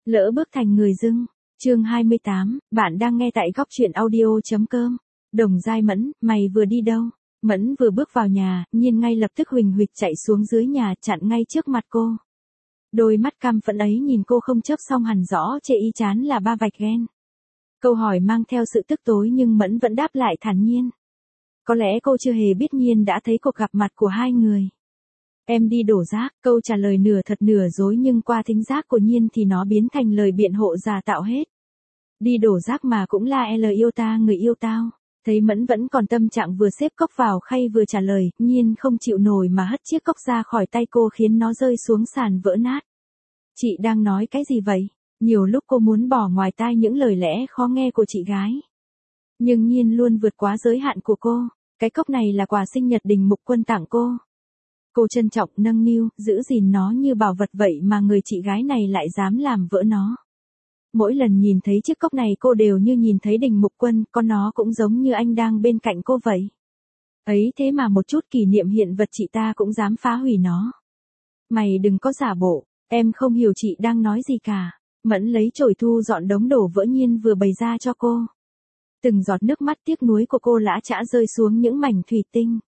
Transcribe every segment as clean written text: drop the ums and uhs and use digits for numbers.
Lỡ bước thành người dưng. Chương 28, bạn đang nghe tại góc truyện audio.com. Đồng Giai Mẫn, mày vừa đi đâu? Mẫn vừa bước vào nhà, Nhiên ngay lập tức huỳnh huỵch chạy xuống dưới nhà, chặn ngay trước mặt cô. Đôi mắt căm phẫn ấy nhìn cô không chớp, xong hẳn rõ chê y chán là ba vạch ghen. Câu hỏi mang theo sự tức tối nhưng Mẫn vẫn đáp lại thản nhiên. Có lẽ cô chưa hề biết Nhiên đã thấy cuộc gặp mặt của hai người. Em đi đổ rác, câu trả lời nửa thật nửa dối nhưng qua thính giác của Nhiên thì nó biến thành lời biện hộ giả tạo hết. Đi đổ rác mà cũng là yêu ta người yêu tao. Thấy Mẫn vẫn còn tâm trạng vừa xếp cốc vào khay vừa trả lời, Nhiên không chịu nổi mà hất chiếc cốc ra khỏi tay cô khiến nó rơi xuống sàn vỡ nát. Chị đang nói cái gì vậy? Nhiều lúc cô muốn bỏ ngoài tai những lời lẽ khó nghe của chị gái. Nhưng Nhiên luôn vượt quá giới hạn của cô. Cái cốc này là quà sinh nhật Đình Mục Quân tặng cô. Cô trân trọng nâng niu, giữ gìn nó như bảo vật vậy mà người chị gái này lại dám làm vỡ nó. Mỗi lần nhìn thấy chiếc cốc này cô đều như nhìn thấy Đình Mục Quân, con nó cũng giống như anh đang bên cạnh cô vậy. Ấy thế mà một chút kỷ niệm hiện vật chị ta cũng dám phá hủy nó. Mày đừng có giả bộ, em không hiểu chị đang nói gì cả. Mẫn lấy chổi thu dọn đống đổ vỡ Nhiên vừa bày ra cho cô. Từng giọt nước mắt tiếc nuối của cô lã chã rơi xuống những mảnh thủy tinh.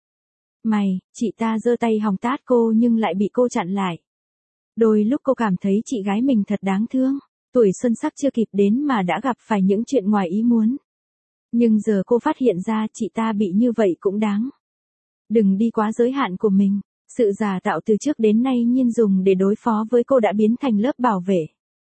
Chị ta giơ tay hòng tát cô nhưng lại bị cô chặn lại. Đôi lúc cô cảm thấy chị gái mình thật đáng thương. Tuổi xuân sắc chưa kịp đến mà đã gặp phải những chuyện ngoài ý muốn. Nhưng giờ cô phát hiện ra chị ta bị như vậy cũng đáng. Đừng đi quá giới hạn của mình. Sự giả tạo từ trước đến nay Nhiên dùng để đối phó với cô đã biến thành lớp bảo vệ.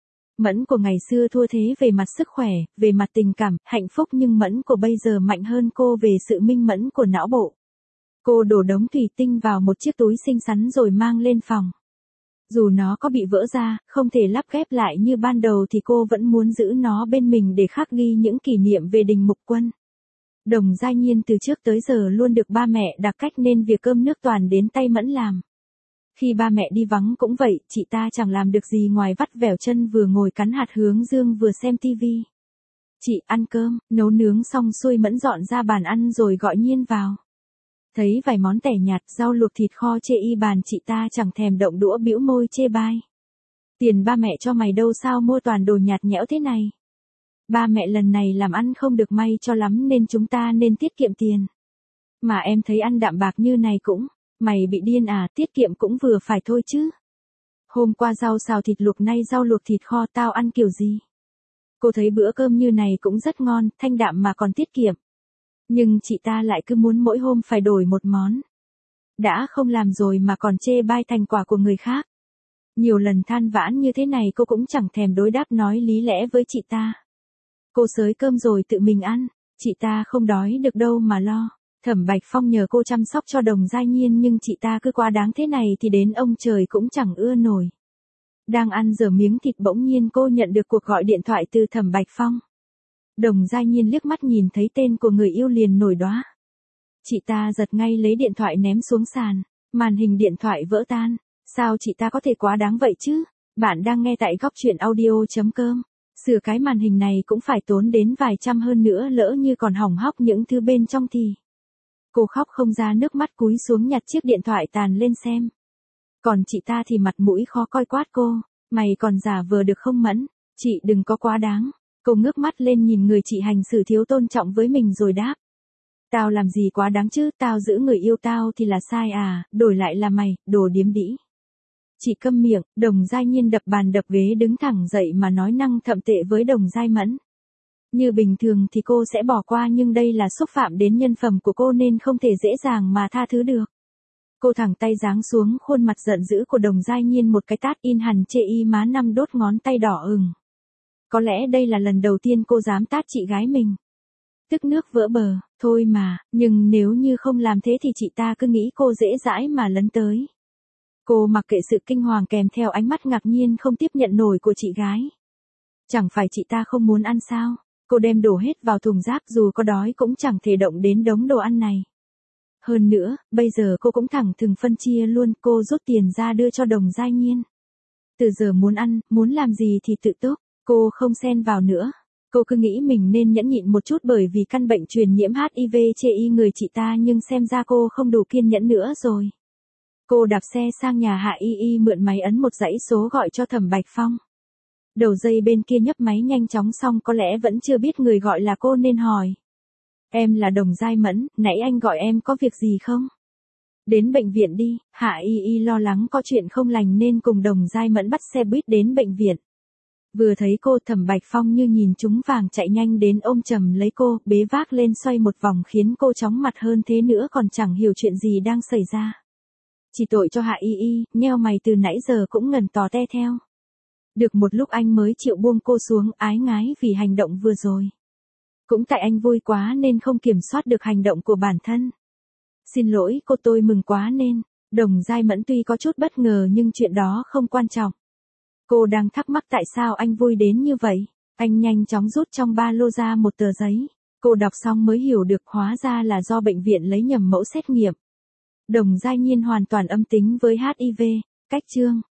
Mẫn của ngày xưa thua thế về mặt sức khỏe, về mặt tình cảm, hạnh phúc, nhưng Mẫn của bây giờ mạnh hơn cô về sự minh mẫn của não bộ. Cô đổ đống thủy tinh vào một chiếc túi xinh xắn rồi mang lên phòng. Dù nó có bị vỡ ra, không thể lắp ghép lại như ban đầu thì cô vẫn muốn giữ nó bên mình để khắc ghi những kỷ niệm về Đình Mục Quân. Đồng Giai Nhiên từ trước tới giờ luôn được ba mẹ đặc cách nên việc cơm nước toàn đến tay Mẫn làm. Khi ba mẹ đi vắng cũng vậy, chị ta chẳng làm được gì ngoài vắt vẻo chân vừa ngồi cắn hạt hướng dương vừa xem tivi. Chị ăn cơm, nấu nướng xong xuôi Mẫn dọn ra bàn ăn rồi gọi Nhiên vào. Thấy vài món tẻ nhạt, rau luộc thịt kho chê y bàn, chị ta chẳng thèm động đũa bĩu môi chê bai. Tiền ba mẹ cho mày đâu sao mua toàn đồ nhạt nhẽo thế này. Ba mẹ lần này làm ăn không được may cho lắm nên chúng ta nên tiết kiệm tiền. Mà em thấy ăn đạm bạc như này cũng, mày bị điên à, tiết kiệm cũng vừa phải thôi chứ. Hôm qua rau xào thịt luộc, nay rau luộc thịt kho, tao ăn kiểu gì? Cô thấy bữa cơm như này cũng rất ngon, thanh đạm mà còn tiết kiệm. Nhưng chị ta lại cứ muốn mỗi hôm phải đổi một món. Đã không làm rồi mà còn chê bai thành quả của người khác. Nhiều lần than vãn như thế này cô cũng chẳng thèm đối đáp nói lý lẽ với chị ta. Cô xới cơm rồi tự mình ăn, chị ta không đói được đâu mà lo. Thẩm Bạch Phong nhờ cô chăm sóc cho Đồng Giai Nhiên nhưng chị ta cứ quá đáng thế này thì đến ông trời cũng chẳng ưa nổi. Đang ăn dở miếng thịt bỗng nhiên cô nhận được cuộc gọi điện thoại từ Thẩm Bạch Phong. Đồng Giai Nhiên liếc mắt nhìn thấy tên của người yêu liền nổi đoá. Chị ta giật ngay lấy điện thoại ném xuống sàn, màn hình điện thoại vỡ tan. Sao chị ta có thể quá đáng vậy chứ? Bạn đang nghe tại góc truyện audio.com. Sửa cái màn hình này cũng phải tốn đến vài trăm, hơn nữa lỡ như còn hỏng hóc những thứ bên trong thì. Cô khóc không ra nước mắt cúi xuống nhặt chiếc điện thoại tàn lên xem. Còn chị ta thì mặt mũi khó coi quát cô. Mày còn giả vờ được không Mẫn? Chị đừng có quá đáng. Cô ngước mắt lên nhìn người chị hành xử thiếu tôn trọng với mình rồi đáp. Tao làm gì quá đáng chứ, tao giữ người yêu tao thì là sai à, đổi lại là mày, đồ điếm đĩ. Chị câm miệng. Đồng Giai Nhiên đập bàn đập ghế đứng thẳng dậy mà nói năng thậm tệ với Đồng Giai Mẫn. Như bình thường thì cô sẽ bỏ qua nhưng đây là xúc phạm đến nhân phẩm của cô nên không thể dễ dàng mà tha thứ được. Cô thẳng tay giáng xuống khuôn mặt giận dữ của Đồng Giai Nhiên một cái tát in hẳn chê y má, 5 đốt ngón tay đỏ ửng. Có lẽ đây là lần đầu tiên cô dám tát chị gái mình. Tức nước vỡ bờ, thôi mà, nhưng nếu như không làm thế thì chị ta cứ nghĩ cô dễ dãi mà lấn tới. Cô mặc kệ sự kinh hoàng kèm theo ánh mắt ngạc nhiên không tiếp nhận nổi của chị gái. Chẳng phải chị ta không muốn ăn sao? Cô đem đổ hết vào thùng rác, dù có đói cũng chẳng thể động đến đống đồ ăn này. Hơn nữa, bây giờ cô cũng thẳng thừng phân chia luôn, cô rút tiền ra đưa cho Đồng Giai Nhiên. Từ giờ muốn ăn, muốn làm gì thì tự túc, cô không xen vào nữa. Cô cứ nghĩ mình nên nhẫn nhịn một chút bởi vì căn bệnh truyền nhiễm HIV chê y người chị ta, nhưng xem ra cô không đủ kiên nhẫn nữa rồi. Cô đạp xe sang nhà Hạ Y Y mượn máy ấn một dãy số gọi cho Thẩm Bạch Phong. Đầu dây bên kia nhấc máy nhanh chóng xong có lẽ vẫn chưa biết người gọi là cô nên hỏi. Em là Đồng Giai Mẫn, nãy anh gọi em có việc gì không? Đến bệnh viện đi, Hạ Y Y lo lắng có chuyện không lành nên cùng Đồng Giai Mẫn bắt xe buýt đến bệnh viện. Vừa thấy cô Thẩm Bạch Phong như nhìn trúng vàng chạy nhanh đến ôm chầm lấy cô, bế vác lên xoay một vòng khiến cô chóng mặt hơn thế nữa còn chẳng hiểu chuyện gì đang xảy ra. Chỉ tội cho Hạ Y Y, nheo mày từ nãy giờ cũng ngần tò te theo. Được một lúc anh mới chịu buông cô xuống ái ngái vì hành động vừa rồi. Cũng tại anh vui quá nên không kiểm soát được hành động của bản thân. Xin lỗi cô tôi mừng quá nên. Đồng Giai Mẫn tuy có chút bất ngờ nhưng chuyện đó không quan trọng. Cô đang thắc mắc tại sao anh vui đến như vậy. Anh nhanh chóng rút trong ba lô ra một tờ giấy. Cô đọc xong mới hiểu được hóa ra là do bệnh viện lấy nhầm mẫu xét nghiệm. Đồng Giai Nhiên hoàn toàn âm tính với HIV. Cách chương